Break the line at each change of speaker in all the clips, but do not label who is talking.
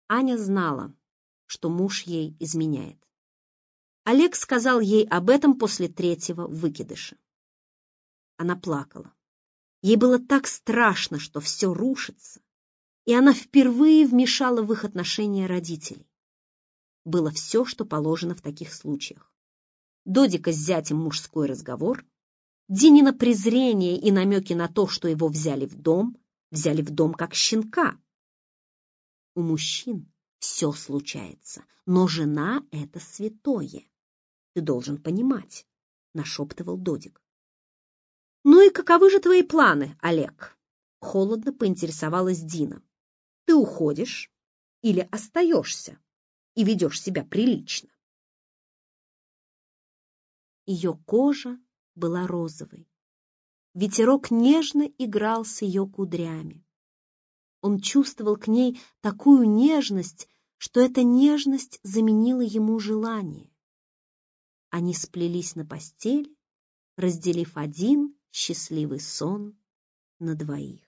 Аня знала, что муж ей изменяет. Олег сказал ей об этом после 3-го выкидыша. Она плакала. Ей было так страшно, что все рушится, и она впервые вмешала в их отношения родителей. Было все, что положено в таких случаях. Додика с зятем мужской разговор, Динина презрение и намеки на то, что его взяли в дом как щенка. У мужчин все случается, но жена — это святое. Ты должен понимать, — нашептывал Додик. Ну и каковы же твои планы, Олег? Холодно поинтересовалась Дина. Ты уходишь или остаешься и ведешь себя прилично? Ее кожа была розовой. Ветерок нежно играл с ее кудрями. Он чувствовал к ней такую нежность, что эта нежность заменила ему желание. Они сплелись на постели, разделив один счастливый сон на двоих.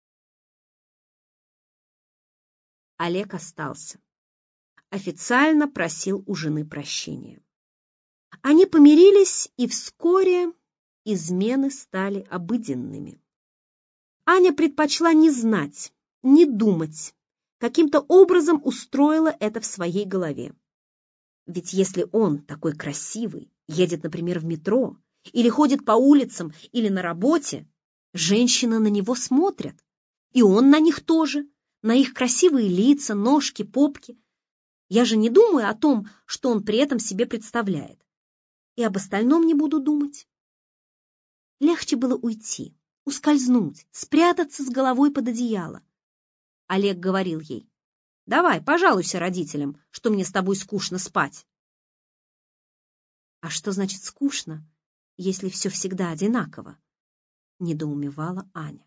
Олег остался. Официально просил у жены прощения. Они помирились, и вскоре измены стали обыденными. Аня предпочла не знать, не думать, каким-то образом устроила это в своей голове. Ведь если он такой красивый, едет, например, в метро, или ходит по улицам, или на работе, женщины на него смотрят, и он на них тоже, на их красивые лица, ножки, попки. Я же не думаю о том, что он при этом себе представляет. И об остальном не буду думать. Легче было уйти, ускользнуть, спрятаться с головой под одеяло. Олег говорил ей: «Давай, пожалуйся родителям, что мне с тобой скучно спать». «А что значит скучно, если все всегда одинаково?» — недоумевала Аня.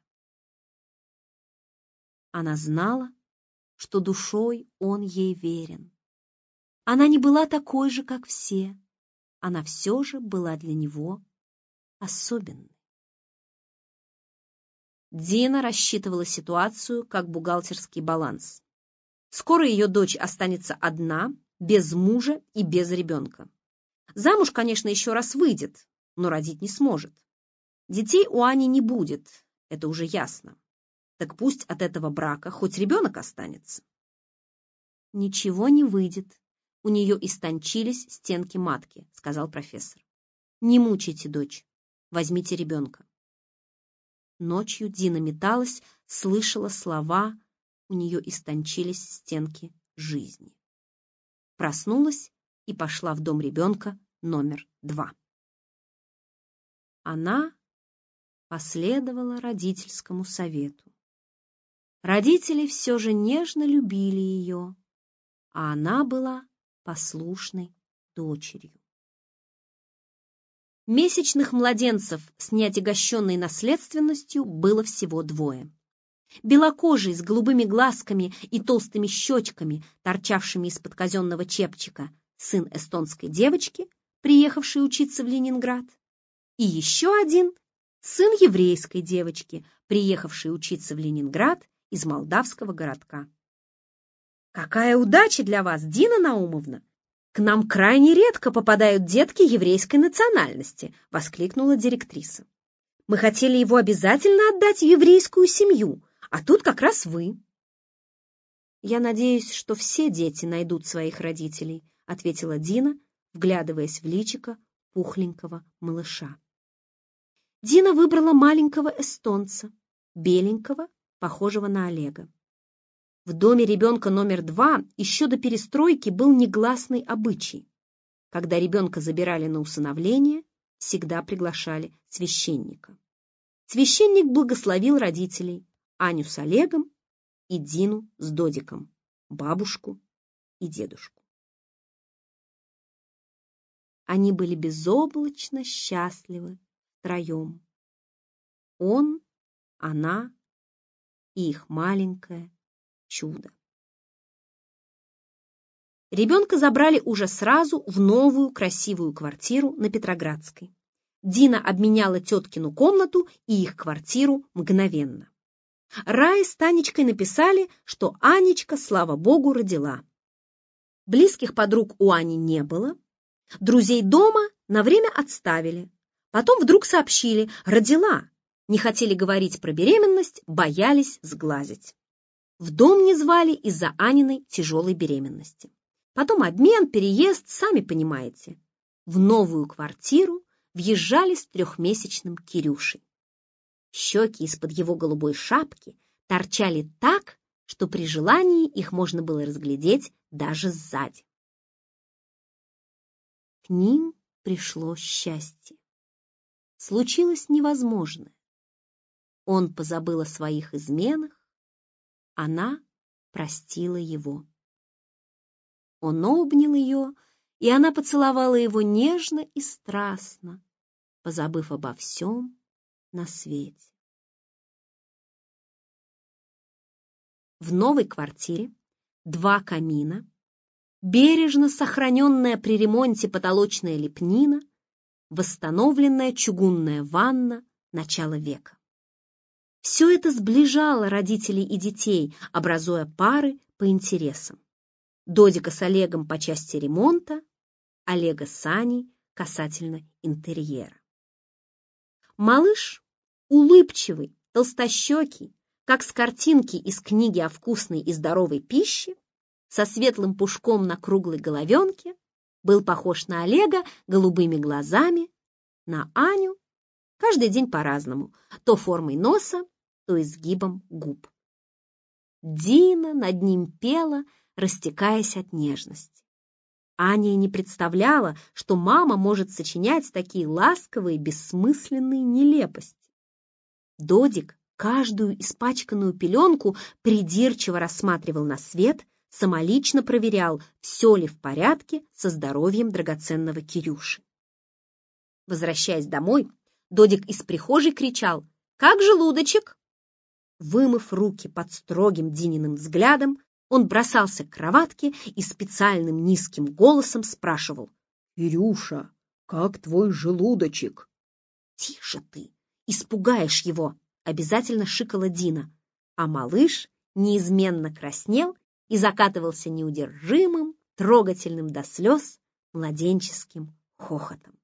Она знала, что душой он ей верен. Она не была такой же, как все. Она все же была для него особенной. Дина рассчитывала ситуацию как бухгалтерский баланс. Скоро ее дочь останется одна, без мужа и без ребенка. Замуж, конечно, еще раз выйдет, но родить не сможет. Детей у Ани не будет, это уже ясно. Так пусть от этого брака хоть ребенок останется. Ничего не выйдет. У нее истончились стенки матки, сказал профессор. Не мучайте дочь, возьмите ребенка. Ночью Дина металась, слышала слова, у нее истончились стенки жизни. Проснулась и пошла в дом ребенка номер 2. Она последовала родительскому совету. Родители все же нежно любили ее, а она была послушной дочерью. Месячных младенцев с неотягощенной наследственностью было всего 2. Белокожий с голубыми глазками и толстыми щечками, торчавшими из-под казенного чепчика, сын эстонской девочки, приехавшей учиться в Ленинград, и еще один сын еврейской девочки, приехавшей учиться в Ленинград из молдавского городка. «Какая удача для вас, Дина Наумовна! К нам крайне редко попадают детки еврейской национальности!» — воскликнула директриса. «Мы хотели его обязательно отдать в еврейскую семью, а тут как раз вы». «Я надеюсь, что все дети найдут своих родителей», — ответила Дина, вглядываясь в личико пухленького малыша. Дина выбрала маленького эстонца, беленького, похожего на Олега. В доме ребенка номер 2 еще до перестройки был негласный обычай. Когда ребенка забирали на усыновление, всегда приглашали священника. Священник благословил родителей, Аню с Олегом и Дину с Додиком, бабушку и дедушку. Они были безоблачно счастливы втроем. Он, она и их маленькое чудо. Ребенка забрали уже сразу в новую красивую квартиру на Петроградской. Дина обменяла теткину комнату и их квартиру мгновенно. Рая с Танечкой написали, что Анечка, слава богу, родила. Близких подруг у Ани не было. Друзей дома на время отставили. Потом вдруг сообщили «родила». Не хотели говорить про беременность, боялись сглазить. В дом не звали из-за Аниной тяжелой беременности. Потом обмен, переезд, сами понимаете. В новую квартиру въезжали с 3-месячным Кирюшей. Щеки из-под его голубой шапки торчали так, что при желании их можно было разглядеть даже сзади. К ним пришло счастье. Случилось невозможное. Он позабыл о своих изменах, она простила его. Он обнял ее, и она поцеловала его нежно и страстно, позабыв обо всем на свете. В новой квартире 2 камина, бережно сохраненная при ремонте потолочная лепнина, восстановленная чугунная ванна начала века. Все это сближало родителей и детей, образуя пары по интересам. Додика с Олегом по части ремонта, Олега с Аней касательно интерьера. Малыш, улыбчивый, толстощекий, как с картинки из книги о вкусной и здоровой пище, со светлым пушком на круглой головенке, был похож на Олега голубыми глазами, на Аню каждый день по-разному, то формой носа, то изгибом губ. Дина над ним пела, растекаясь от нежности. Аня и не представляла, что мама может сочинять такие ласковые, бессмысленные нелепости. Додик каждую испачканную пеленку придирчиво рассматривал на свет, самолично проверял, все ли в порядке со здоровьем драгоценного Кирюши. Возвращаясь домой, Додик из прихожей кричал: «Как желудочек?» Вымыв руки под строгим Дининым взглядом, он бросался к кроватке и специальным низким голосом спрашивал: «Кирюша, как твой желудочек?» «Тише ты, испугаешь его!» — обязательно шикала Дина, а малыш неизменно краснел и закатывался неудержимым, трогательным до слез младенческим хохотом.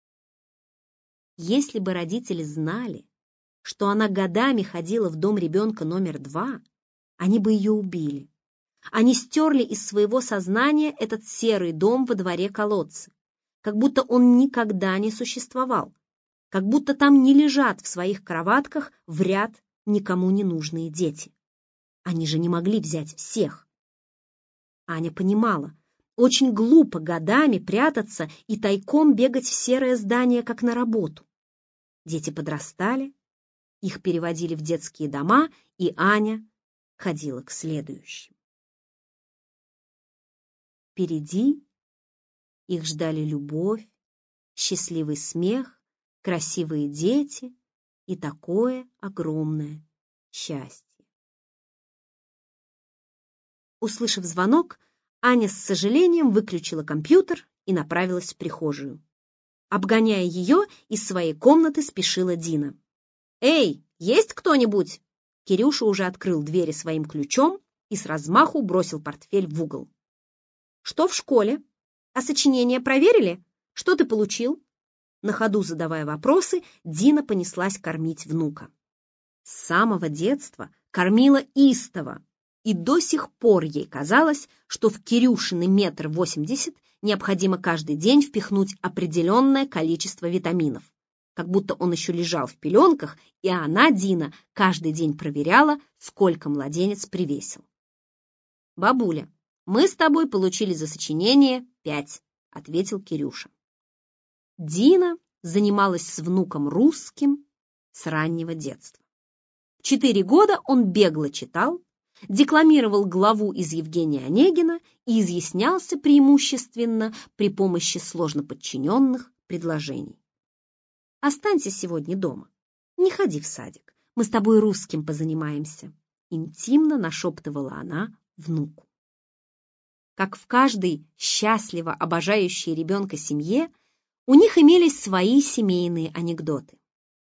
Если бы родители знали, что она годами ходила в дом ребенка номер 2, они бы ее убили. Они стерли из своего сознания этот серый дом во дворе колодца, как будто он никогда не существовал, как будто там не лежат в своих кроватках в ряд никому не нужные дети. Они же не могли взять всех. Аня понимала, очень глупо годами прятаться и тайком бегать в серое здание, как на работу. Дети подрастали, их переводили в детские дома, и Аня ходила к следующим. Впереди их ждали любовь, счастливый смех, красивые дети и такое огромное счастье. Услышав звонок, Аня с сожалением выключила компьютер и направилась в прихожую. Обгоняя ее, из своей комнаты спешила Дина. «Эй, есть кто-нибудь?» Кирюша уже открыл двери своим ключом и с размаху бросил портфель в угол. «Что в школе? А сочинение проверили? Что ты получил?» На ходу задавая вопросы, Дина понеслась кормить внука. С самого детства кормила истово, и до сих пор ей казалось, что в Кирюшины 1,80 м необходимо каждый день впихнуть определенное количество витаминов, как будто он еще лежал в пеленках, и она, Дина, каждый день проверяла, сколько младенец привесил. «Бабуля, мы с тобой получили за сочинение 5», — ответил Кирюша. Дина занималась с внуком русским с раннего детства. В 4 года он бегло читал, декламировал главу из Евгения Онегина и изъяснялся преимущественно при помощи сложно подчиненных предложений. «Останься сегодня дома, не ходи в садик, мы с тобой русским позанимаемся», интимно нашептывала она внуку. Как в каждой счастливо обожающей ребенка семье, у них имелись свои семейные анекдоты.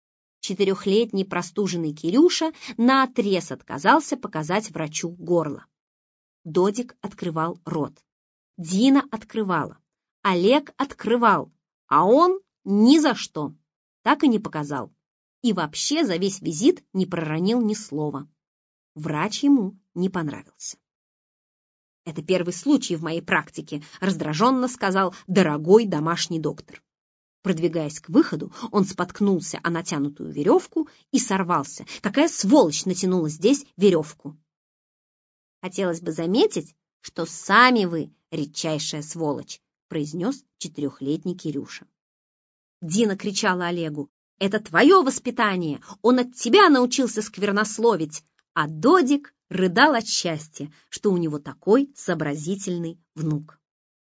4-летний простуженный Кирюша наотрез отказался показать врачу горло. Додик открывал рот. Дина открывала. Олег открывал, а он ни за что. Так и не показал. И вообще за весь визит не проронил ни слова. Врач ему не понравился. «Это первый случай в моей практике», — раздраженно сказал дорогой домашний доктор. Продвигаясь к выходу, он споткнулся о натянутую веревку и сорвался. Какая сволочь натянула здесь веревку! «Хотелось бы заметить, что сами вы редчайшая сволочь», — произнес 4-летний Кирюша. Дина кричала Олегу: «Это твое воспитание! Он от тебя научился сквернословить!» А Додик рыдал от счастья, что у него такой сообразительный внук.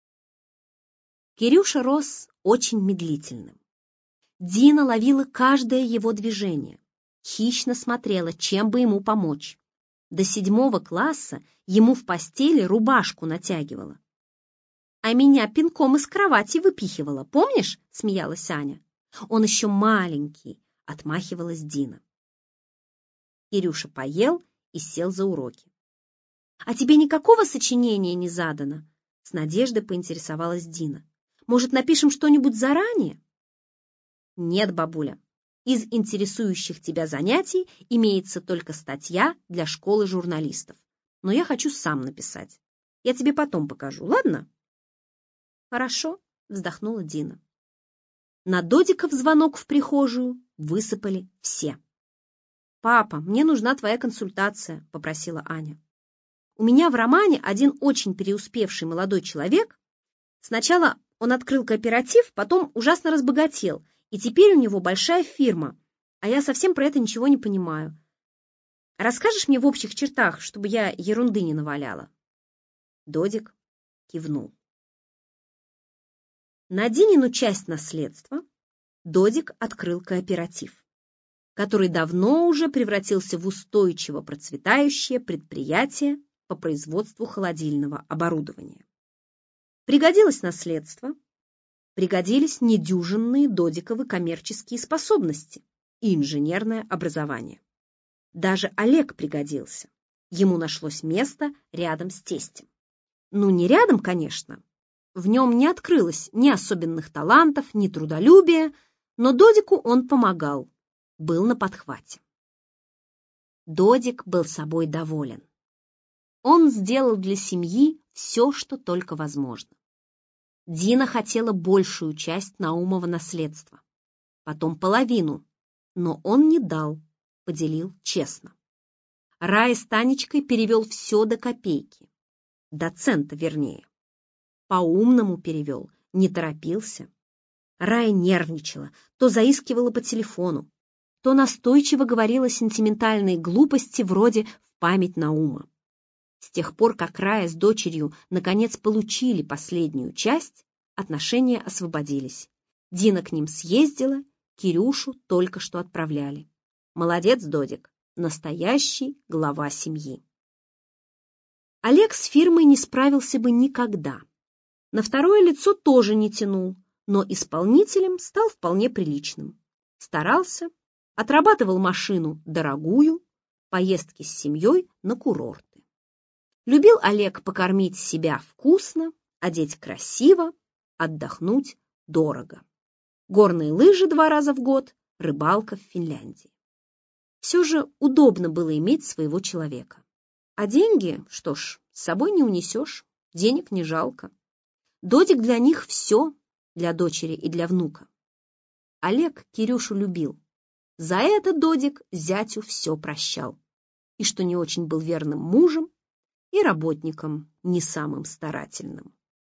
Кирюша рос очень медлительным. Дина ловила каждое его движение, хищно смотрела, чем бы ему помочь. До 7 класса ему в постели рубашку натягивала. «А меня пинком из кровати выпихивала, помнишь?» — смеялась Аня. «Он еще маленький», — отмахивалась Дина. Кирюша поел и сел за уроки. «А тебе никакого сочинения не задано?» — с надеждой поинтересовалась Дина. «Может, напишем что-нибудь заранее?» «Нет, бабуля, из интересующих тебя занятий имеется только статья для школы журналистов. Но я хочу сам написать. Я тебе потом покажу, ладно?» «Хорошо», — вздохнула Дина. На Додиков звонок в прихожую высыпали все. «Папа, мне нужна твоя консультация», — попросила Аня. «У меня в романе один очень преуспевший молодой человек. Сначала он открыл кооператив, потом ужасно разбогател, и теперь у него большая фирма, а я совсем про это ничего не понимаю. Расскажешь мне в общих чертах, чтобы я ерунды не наваляла?» Додик кивнул. На Динину часть наследства Додик открыл кооператив, который давно уже превратился в устойчиво процветающее предприятие по производству холодильного оборудования. Пригодилось наследство, пригодились недюжинные Додиковы коммерческие способности и инженерное образование. Даже Олег пригодился. Ему нашлось место рядом с тестем. Ну, не рядом, конечно. В нем не открылось ни особенных талантов, ни трудолюбия, но Додику он помогал, был на подхвате. Додик был собой доволен. Он сделал для семьи все, что только возможно. Дина хотела большую часть Наумова наследства, потом половину, но он не дал, поделил честно. Рая с Танечкой перевел все до копейки, до цента вернее. По-умному перевел, не торопился. Рая нервничала, то заискивала по телефону, то настойчиво говорила сентиментальные глупости вроде «в память Наума». С тех пор, как Рая с дочерью наконец получили последнюю часть, отношения освободились. Дина к ним съездила, Кирюшу только что отправляли. Молодец, Додик, настоящий глава семьи. Олег с фирмой не справился бы никогда. На второе лицо тоже не тянул, но исполнителем стал вполне приличным. Старался, отрабатывал машину дорогую, поездки с семьей на курорты. Любил Олег покормить себя вкусно, одеть красиво, отдохнуть дорого. Горные лыжи 2 раза в год, рыбалка в Финляндии. Все же удобно было иметь своего человека. А деньги, что ж, с собой не унесешь, денег не жалко. Додик для них все, для дочери и для внука. Олег Кирюшу любил. За это Додик зятю все прощал. И что не очень был верным мужем, и работником не самым старательным.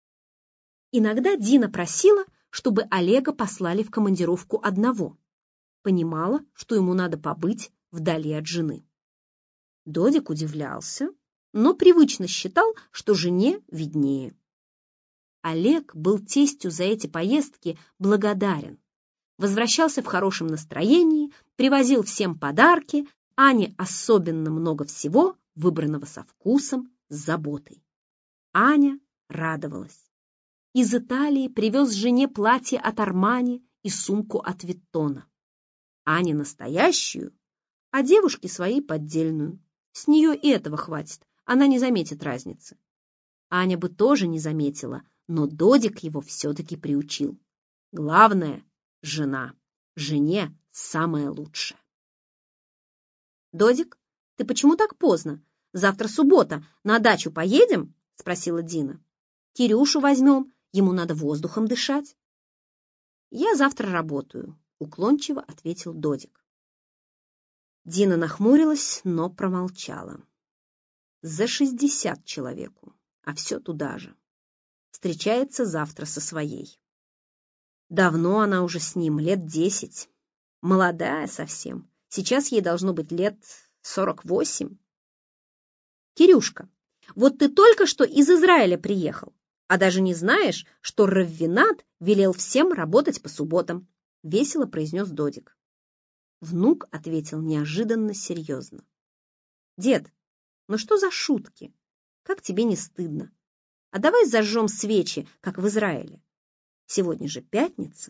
Иногда Дина просила, чтобы Олега послали в командировку одного. Понимала, что ему надо побыть вдали от жены. Додик удивлялся, но привычно считал, что жене виднее. Олег был тестю за эти поездки благодарен. Возвращался в хорошем настроении, привозил всем подарки, Ане особенно много всего, выбранного со вкусом, с заботой. Аня радовалась. Из Италии привез жене платье от Армани и сумку от Виттона. Ане настоящую, а девушке своей поддельную. С нее и этого хватит, она не заметит разницы. Аня бы тоже не заметила, но Додик его все-таки приучил. Главное — жена. Жене самое лучшее. «Додик, ты почему так поздно? Завтра суббота, на дачу поедем?» — спросила Дина. «Кирюшу возьмем, ему надо воздухом дышать». «Я завтра работаю», — уклончиво ответил Додик. Дина нахмурилась, но промолчала. За 60 человеку, а все туда же. Встречается завтра со своей. Давно она уже с ним, лет 10. Молодая совсем. Сейчас ей должно быть лет 48. «Кирюшка, вот ты только что из Израиля приехал, а даже не знаешь, что раввинат велел всем работать по субботам», — весело произнес Додик. Внук ответил неожиданно серьезно. «Дед, ну что за шутки? Как тебе не стыдно? А давай зажжем свечи, как в Израиле. Сегодня же пятница».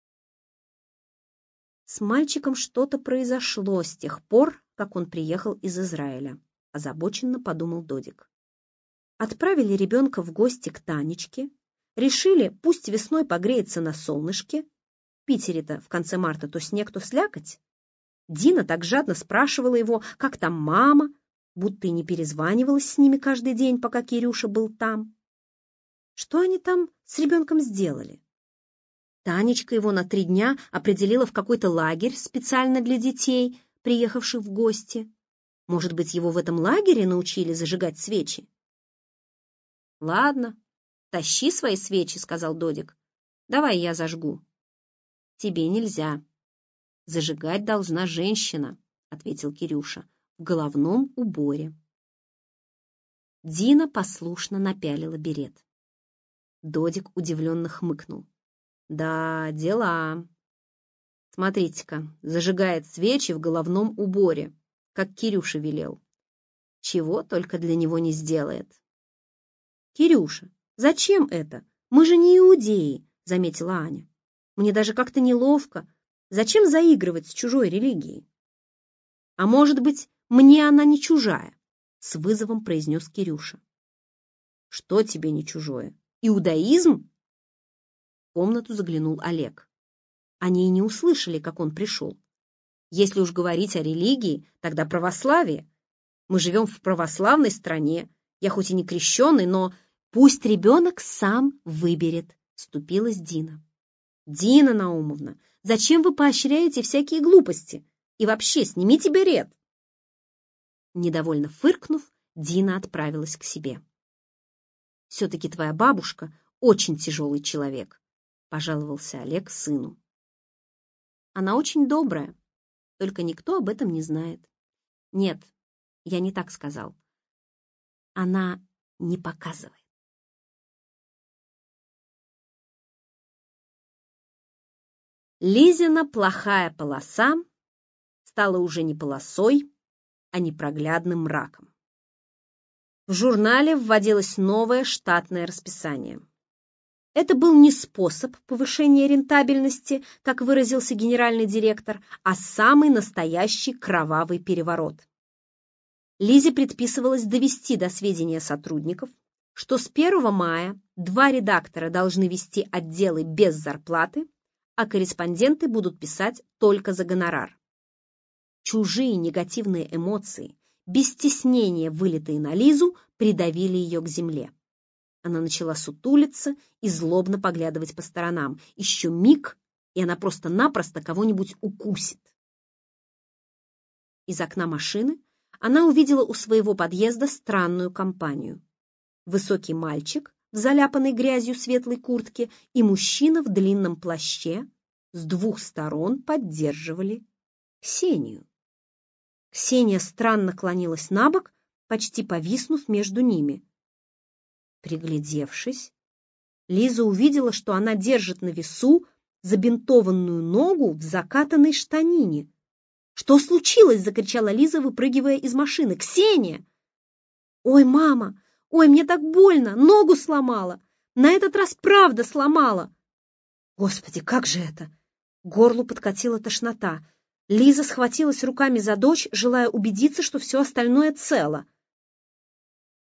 С мальчиком что-то произошло с тех пор, как он приехал из Израиля, озабоченно подумал Додик. Отправили ребенка в гости к Танечке, решили, пусть весной погреется на солнышке. В Питере-то в конце марта то снег, то слякоть. Дина так жадно спрашивала его, как там мама, будто и не перезванивалась с ними каждый день, пока Кирюша был там. Что они там с ребенком сделали? Танечка его на 3 дня определила в какой-то лагерь специально для детей, приехавших в гости. Может быть, его в этом лагере научили зажигать свечи? «Ладно, тащи свои свечи», — сказал Додик. «Давай я зажгу». «Тебе нельзя. Зажигать должна женщина», — ответил Кирюша, — «в головном уборе». Дина послушно напялила берет. Додик удивленно хмыкнул. «Да, дела. Смотрите-ка, зажигает свечи в головном уборе, как Кирюша велел. Чего только для него не сделает». «Кирюша, зачем это? Мы же не иудеи», — заметила Аня. «Мне даже как-то неловко. Зачем заигрывать с чужой религией?» «А может быть, мне она не чужая?» — с вызовом произнес Кирюша. «Что тебе не чужое? Иудаизм?» В комнату заглянул Олег. Они и не услышали, как он пришел. Если уж говорить о религии, тогда православие. Мы живем в православной стране. Я хоть и не крещеный, но пусть ребенок сам выберет, вступилась Дина. «Дина Наумовна, зачем вы поощряете всякие глупости? И вообще, снимите берет!» Недовольно фыркнув, Дина отправилась к себе. «Все-таки твоя бабушка очень тяжелый человек», — пожаловался Олег сыну. «Она очень добрая, только никто об этом не знает». «Нет, я не так сказал. Она не показывает». Лизина плохая полоса стала уже не полосой, а непроглядным мраком. В журнале вводилось новое штатное расписание. Это был не способ повышения рентабельности, как выразился генеральный директор, а самый настоящий кровавый переворот. Лизе предписывалось довести до сведения сотрудников, что с 1 мая 2 редактора должны вести отделы без зарплаты, а корреспонденты будут писать только за гонорар. Чужие негативные эмоции, без стеснения вылитые на Лизу, придавили ее к земле. Она начала сутулиться и злобно поглядывать по сторонам. Еще миг, и она просто-напросто кого-нибудь укусит. Из окна машины она увидела у своего подъезда странную компанию. Высокий мальчик в заляпанной грязью светлой куртке и мужчина в длинном плаще с 2 сторон поддерживали Ксению. Ксения странно клонилась набок, почти повиснув между ними. Приглядевшись, Лиза увидела, что она держит на весу забинтованную ногу в закатанной штанине. «Что случилось?» — закричала Лиза, выпрыгивая из машины. «Ксения!» «Ой, мама! Ой, мне так больно! Ногу сломала! На этот раз правда сломала!» «Господи, как же это?» К горлу подкатила тошнота. Лиза схватилась руками за дочь, желая убедиться, что все остальное цело.